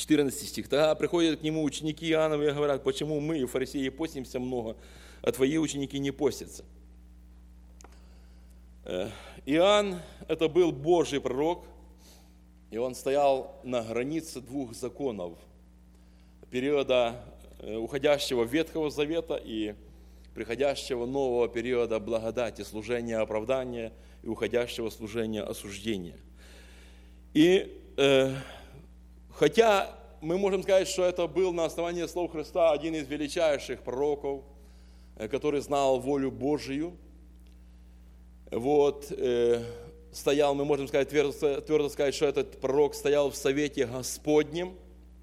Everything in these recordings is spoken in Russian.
14 стих. Тогда приходят к нему ученики Иоанновы и говорят: почему мы, фарисеи, постимся много, а твои ученики не постятся? Иоанн – это был Божий пророк, и он стоял на границе двух законов. Периода уходящего Ветхого Завета и приходящего нового периода благодати, служения оправдания и уходящего служения осуждения. И хотя мы можем сказать, что это был на основании слов Христа один из величайших пророков, который знал волю Божию, стоял, мы можем сказать, твердо сказать, что этот пророк стоял в совете Господнем.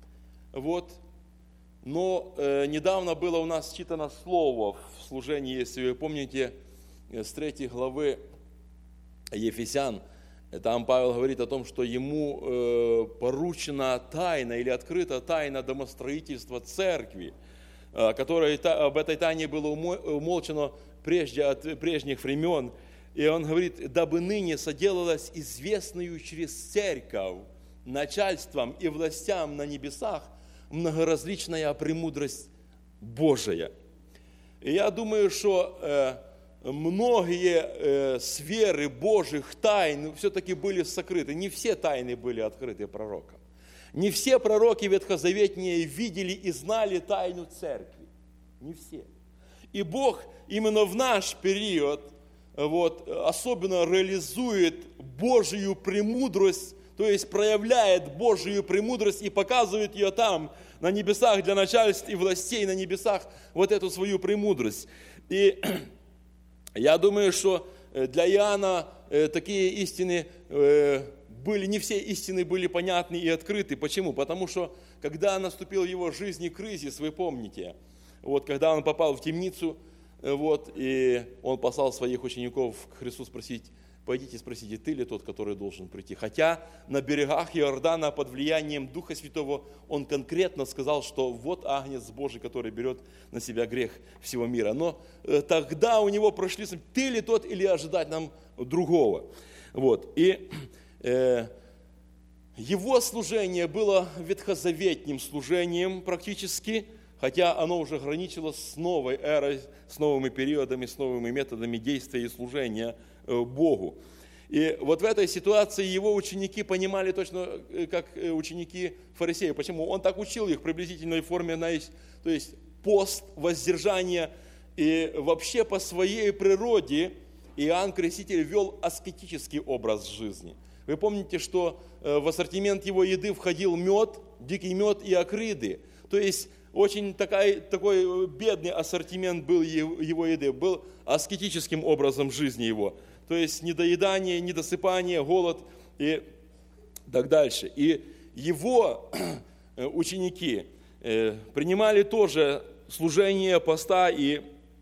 Но недавно было у нас читано слово в служении, если вы помните, с 3 главы Ефесян. Там Павел говорит о том, что ему поручена тайна или открыта тайна домостроительства церкви, которая об этой тайне было умолчано прежде от прежних времен. И он говорит: дабы ныне соделалась известную через церковь начальством и властям на небесах многоразличная премудрость Божия. И я думаю, что многие сферы Божьих тайн все-таки были сокрыты. Не все тайны были открыты пророкам. Не все пророки ветхозаветные видели и знали тайну церкви. Не все. И Бог именно в наш период особенно реализует Божию премудрость, то есть проявляет Божию премудрость и показывает ее там, на небесах, для начальств и властей на небесах, эту свою премудрость. И я думаю, что для Иоанна такие истины были, не все истины были понятны и открыты. Почему? Потому что, когда наступил в его жизни кризис, вы помните, когда он попал в темницу, и он послал своих учеников к Христу спросить: пойдите спросите, ты ли тот, который должен прийти? Хотя на берегах Иордана под влиянием Духа Святого он конкретно сказал, что вот Агнец Божий, который берет на себя грех всего мира. Но тогда у него прошли: ты ли тот, или ожидать нам другого? И его служение было ветхозаветным служением практически, хотя оно уже граничило с новой эрой, с новыми периодами, с новыми методами действия и служения Богу. И в этой ситуации его ученики понимали точно, как ученики фарисеев. Почему? Он так учил их в приблизительной форме, то есть пост, воздержание. И вообще по своей природе Иоанн Креститель вел аскетический образ жизни. Вы помните, что в ассортимент его еды входил мед, дикий мед и акриды. То есть очень такой бедный ассортимент был его еды, был аскетическим образом жизни его. То есть недоедание, недосыпание, голод и так дальше. И его ученики принимали тоже служение поста и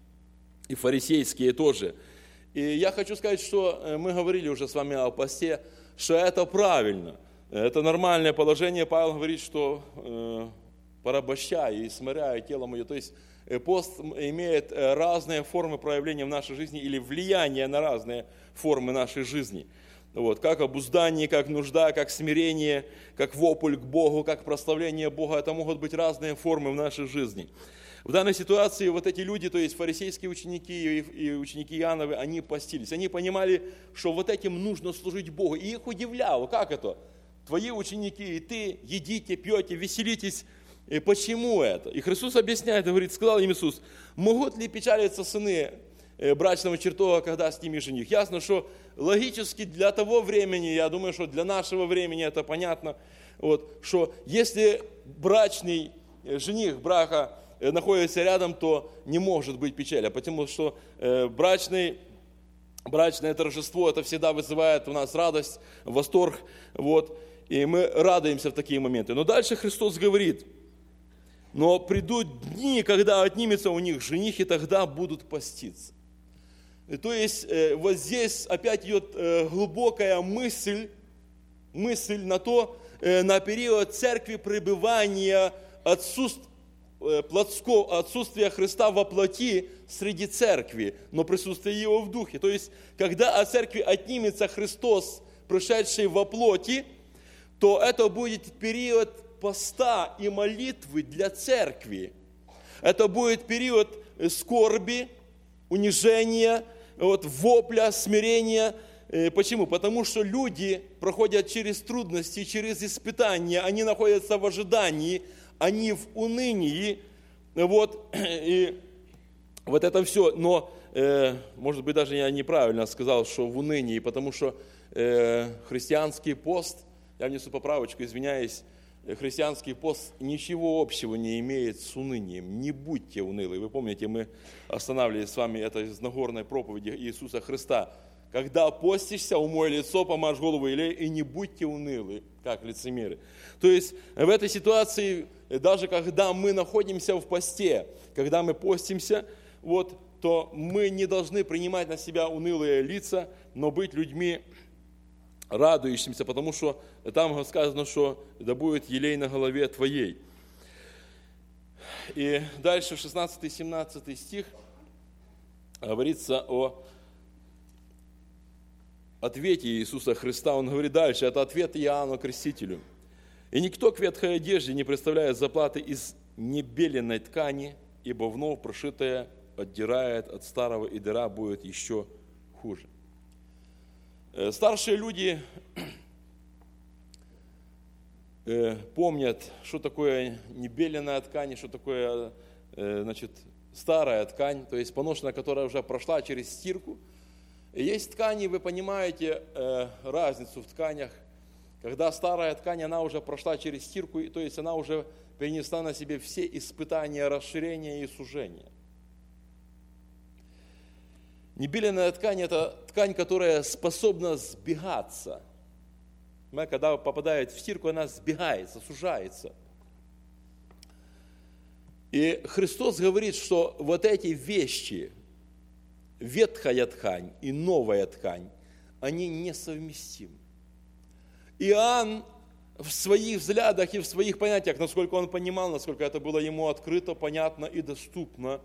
фарисейские тоже. И я хочу сказать, что мы говорили уже с вами о посте, что это правильно, это нормальное положение. Павел говорит, что порабощая и смиряя тело мое. То есть пост имеет разные формы проявления в нашей жизни или влияние на разные формы нашей жизни. Как обуздание, как нужда, как смирение, как вопль к Богу, как прославление Бога. Это могут быть разные формы в нашей жизни. В данной ситуации эти люди, то есть фарисейские ученики и ученики Иоанновы, они постились. Они понимали, что этим нужно служить Богу. И их удивляло, как это? Твои ученики и ты едите, пьете, веселитесь. И почему это? И Христос объясняет, говорит: сказал им Иисус: могут ли печалиться сыны брачного чертога, когда с ними жених? Ясно, что логически для того времени, я думаю, что для нашего времени это понятно, что если брачный жених брака находится рядом, то не может быть печали, потому что брачное торжество, это всегда вызывает у нас радость, восторг, и мы радуемся в такие моменты. Но дальше Христос говорит: но придут дни, когда отнимется у них жених, и тогда будут поститься. То есть здесь опять идет глубокая мысль на на период церкви пребывания отсутствия Христа во плоти среди церкви, но присутствие Его в духе. То есть, когда от церкви отнимется Христос, пришедший во плоти, то это будет период поста и молитвы для церкви. Это будет период скорби, унижения, вопля, смирения. Почему? Потому что люди проходят через трудности, через испытания, они находятся в ожидании, они в унынии. И вот это все. Но, может быть, даже я неправильно сказал, что в унынии, потому что христианский пост, я внесу поправочку, извиняюсь, христианский пост ничего общего не имеет с унынием. Не будьте унылы. Вы помните, мы останавливались с вами, это из Нагорной проповеди Иисуса Христа. Когда постишься, умой лицо, помажь голову елей, и не будьте унылы, как лицемеры. То есть в этой ситуации, даже когда мы находимся в посте, когда мы постимся, то мы не должны принимать на себя унылые лица, но быть людьми радующимися, потому что там сказано, что да будет елей на голове твоей. И дальше 16-17 стих говорится о ответе Иисуса Христа. Он говорит дальше, это ответ Иоанну Крестителю. «И никто к ветхой одежде не представляет заплаты из небеленной ткани, ибо вновь прошитая отдирает от старого, и дыра будет еще хуже». Старшие люди помнят, что такое небеленная ткань, что такое, старая ткань, то есть поношенная, которая уже прошла через стирку. Есть ткани, вы понимаете разницу в тканях, когда старая ткань, она уже прошла через стирку, то есть она уже перенесла на себе все испытания, расширения и сужения. Небеленная ткань – это ткань, которая способна сбегаться. Когда попадает в стирку, она сбегается, сужается. И Христос говорит, что вот эти вещи, ветхая ткань и новая ткань, они несовместимы. Иоанн в своих взглядах и в своих понятиях, насколько он понимал, насколько это было ему открыто, понятно и доступно,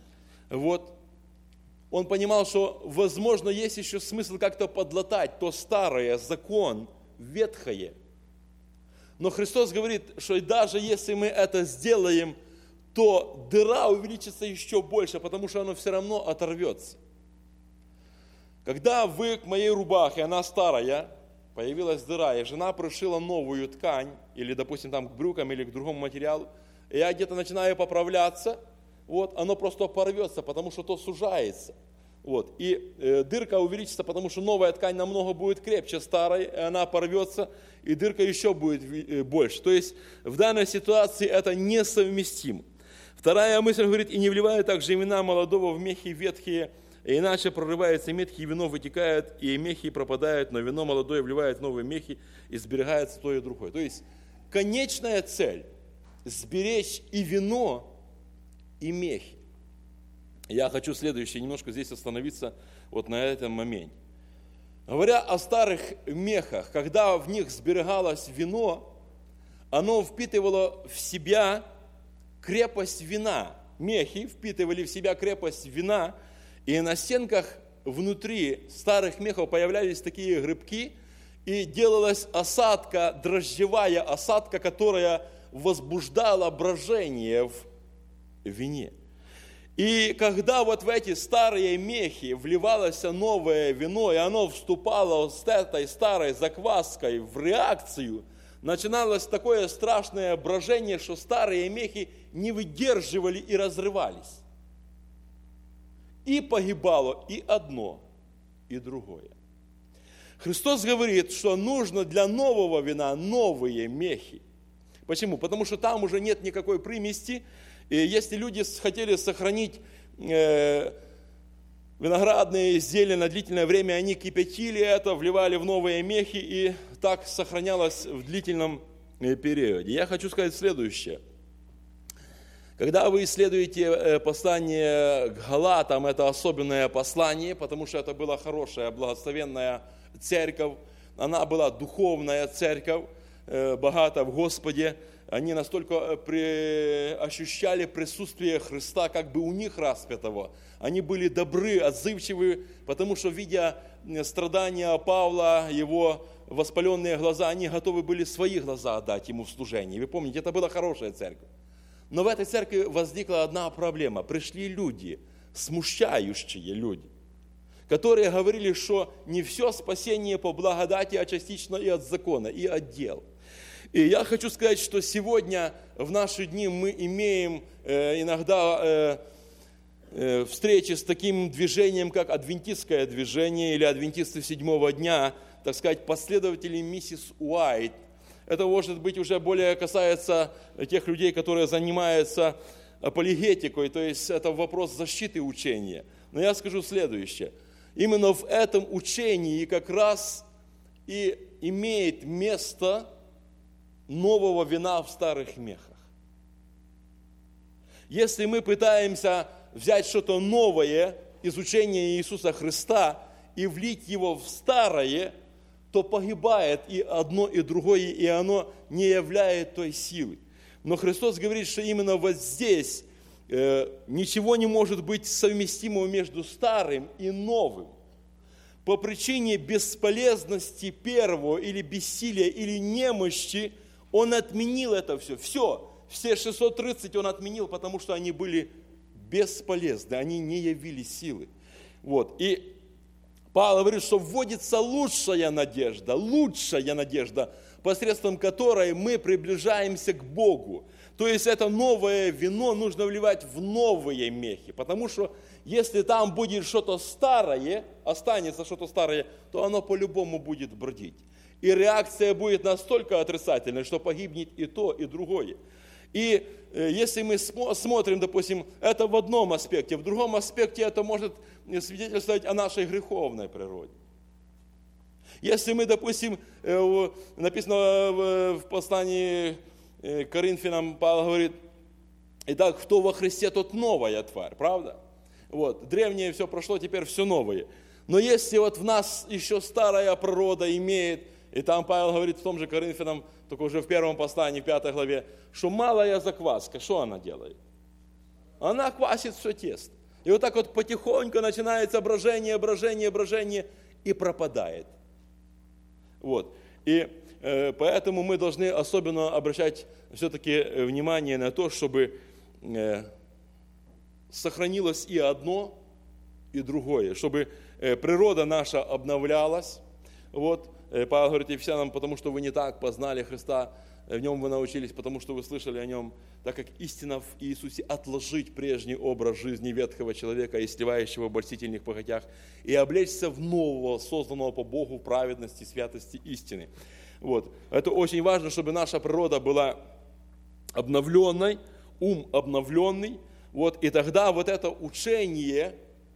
он понимал, что, возможно, есть еще смысл как-то подлатать то старое, закон, ветхое. Но Христос говорит, что даже если мы это сделаем, то дыра увеличится еще больше, потому что оно все равно оторвется. Когда вы к моей рубахе, она старая, появилась дыра, и жена пришила новую ткань, или, допустим, там к брюкам, или к другому материалу, и я где-то начинаю поправляться, оно просто порвется, потому что то сужается. И дырка увеличится, потому что новая ткань намного будет крепче старой, и она порвется, и дырка еще будет больше. То есть в данной ситуации это несовместимо. Вторая мысль говорит, и не вливая также имена молодого в мехи ветхие, иначе прорывается мехи, и вино вытекает, и мехи пропадают, но вино молодое вливает в новые мехи, и сберегается то и другое. То есть конечная цель – сберечь и вино, и мехи. Я хочу следующее немножко здесь остановиться на этом моменте. Говоря о старых мехах, когда в них сберегалось вино, оно впитывало в себя крепость вина. Мехи впитывали в себя крепость вина, и на стенках внутри старых мехов появлялись такие грибки, и делалась осадка, дрожжевая осадка, которая возбуждала брожение в вине. И когда в эти старые мехи вливалось новое вино, и оно вступало с этой старой закваской в реакцию, начиналось такое страшное брожение, что старые мехи не выдерживали и разрывались. И погибало и одно, и другое. Христос говорит, что нужно для нового вина новые мехи. Почему? Потому что там уже нет никакой примеси. И если люди хотели сохранить виноградные изделия на длительное время, они кипятили это, вливали в новые мехи, и так сохранялось в длительном периоде. Я хочу сказать следующее. Когда вы исследуете послание к Галатам, это особенное послание, потому что это была хорошая, благословенная церковь, она была духовная церковь, богата в Господе. Они настолько ощущали присутствие Христа, как бы у них распятого. Они были добры, отзывчивы, потому что, видя страдания Павла, его воспаленные глаза, они готовы были свои глаза отдать ему в служении. Вы помните, это была хорошая церковь. Но в этой церкви возникла одна проблема. Пришли люди, смущающие люди, которые говорили, что не все спасение по благодати, а частично и от закона, и от дел. И я хочу сказать, что сегодня в наши дни мы имеем иногда встречи с таким движением, как адвентистское движение или адвентисты седьмого дня, так сказать, последователи миссис Уайт. Это, может быть, уже более касается тех людей, которые занимаются апологетикой, то есть это вопрос защиты учения. Но я скажу следующее. Именно в этом учении как раз и имеет место нового вина в старых мехах. Если мы пытаемся взять что-то новое из учения Иисуса Христа и влить его в старое, то погибает и одно, и другое, и оно не являет той силы. Но Христос говорит, что именно вот здесь ничего не может быть совместимого между старым и новым. По причине бесполезности первого, или бессилия, или немощи, Он отменил это все. Все 630 Он отменил, потому что они были бесполезны, они не явили силы. Вот. И Павел говорит, что вводится лучшая надежда, посредством которой мы приближаемся к Богу. То есть это новое вино нужно вливать в новые мехи, потому что если там будет что-то старое, останется что-то старое, то оно по-любому будет бродить. И реакция будет настолько отрицательной, что погибнет и то, и другое. И если мы смотрим, допустим, это в одном аспекте, в другом аспекте это может свидетельствовать о нашей греховной природе. Если мы, допустим, написано в послании к Коринфянам, Павел говорит, итак, кто во Христе, тот новая тварь, правда? Вот, древнее все прошло, теперь все новое. Но если вот в нас еще старая природа имеет, и там Павел говорит в том же Коринфянам, только уже в первом послании, в 5 главе, что малая закваска, что она делает? Она квасит все тесто. И вот так вот потихоньку начинается брожение, и пропадает. Вот. И поэтому мы должны особенно обращать все-таки внимание на то, чтобы сохранилось и одно, и другое, чтобы природа наша обновлялась. Вот. Павел говорит Ефесянам, потому что вы не так познали Христа, в нем вы научились, потому что вы слышали о нем, так как истина в Иисусе отложить прежний образ жизни ветхого человека, истлевающего в обольстительных похотях, и облечься в нового, созданного по Богу в праведности, святости истины. Вот. Это очень важно, чтобы наша природа была обновленной, ум обновленный, вот, и тогда вот это учение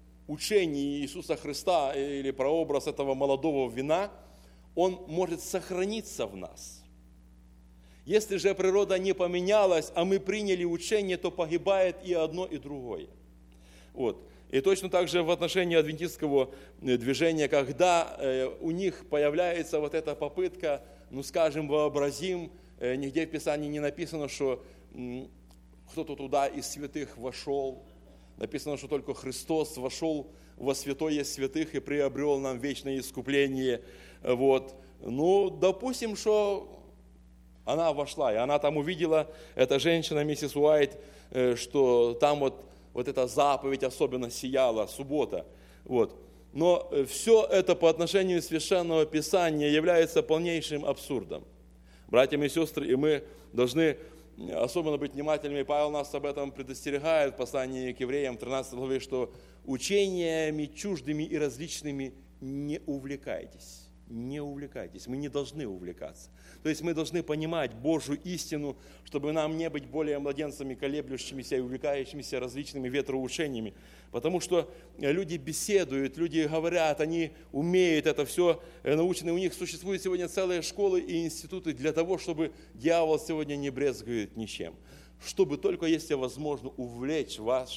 Иисуса Христа или прообраз этого молодого вина, он может сохраниться в нас. Если же природа не поменялась, а мы приняли учение, то погибает и одно, и другое. Вот. И точно так же в отношении адвентистского движения, когда у них появляется вот эта попытка, скажем, вообразим, нигде в Писании не написано, что кто-то туда из святых вошел. Написано, что только Христос вошел во святое святых и приобрел нам вечное искупление. Вот. Допустим, что она вошла, и она там увидела, эта женщина, миссис Уайт, что там вот эта заповедь особенно сияла, суббота. Вот. Но все это по отношению Священного Писания является полнейшим абсурдом. Братья и сестры, и мы должны особенно быть внимательными. Павел нас об этом предостерегает в послании к евреям в 13 главе, что учениями чуждыми и различными не увлекайтесь. Не увлекайтесь, мы не должны увлекаться. То есть мы должны понимать Божью истину, чтобы нам не быть более младенцами, колеблющимися и увлекающимися различными ветроучениями. Потому что люди беседуют, люди говорят, они умеют это все, научены. У них существуют сегодня целые школы и институты для того, чтобы дьявол сегодня не брезгует ничем. Чтобы только, если возможно, увлечь вас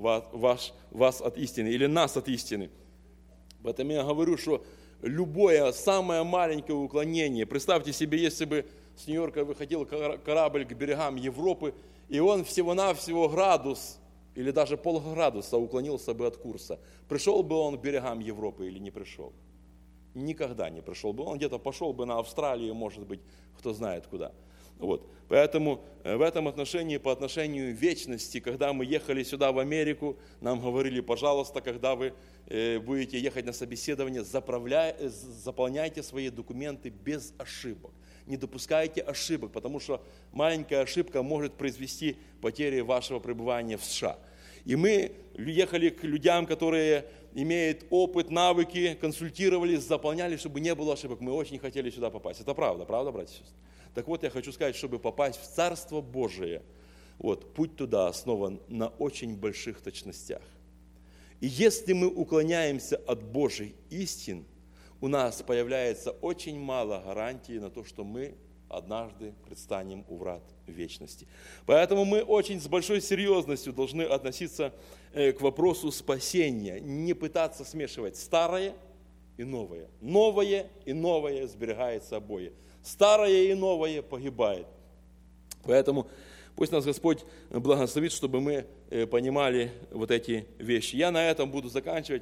от истины или нас от истины. Поэтому я говорю, что любое самое маленькое уклонение, представьте себе, если бы с Нью-Йорка выходил корабль к берегам Европы, и он всего-навсего градус или даже полградуса уклонился бы от курса, пришел бы он к берегам Европы или не пришел? никогда не пришел бы. Он где-то пошел бы на Австралию, может быть, кто знает куда. Вот. Поэтому в этом отношении, по отношению к вечности, когда мы ехали сюда в Америку, нам говорили, пожалуйста, когда вы будете ехать на собеседование, заполняйте свои документы без ошибок. Не допускайте ошибок, потому что маленькая ошибка может произвести потерю вашего пребывания в США. И мы ехали к людям, которые имеют опыт, навыки, консультировались, заполняли, чтобы не было ошибок. Мы очень хотели сюда попасть. Это правда, братья и сестры? Так вот, я хочу сказать, чтобы попасть в Царство Божие, вот, путь туда основан на очень больших точностях. И если мы уклоняемся от Божьих истин, у нас появляется очень мало гарантий на то, что мы однажды предстанем у врат вечности. Поэтому мы очень с большой серьезностью должны относиться к вопросу спасения, не пытаться смешивать старое и новое. Новое и новое сберегается обои. Старое и новое погибает. Поэтому пусть нас Господь благословит, чтобы мы понимали вот эти вещи. Я на этом буду заканчивать.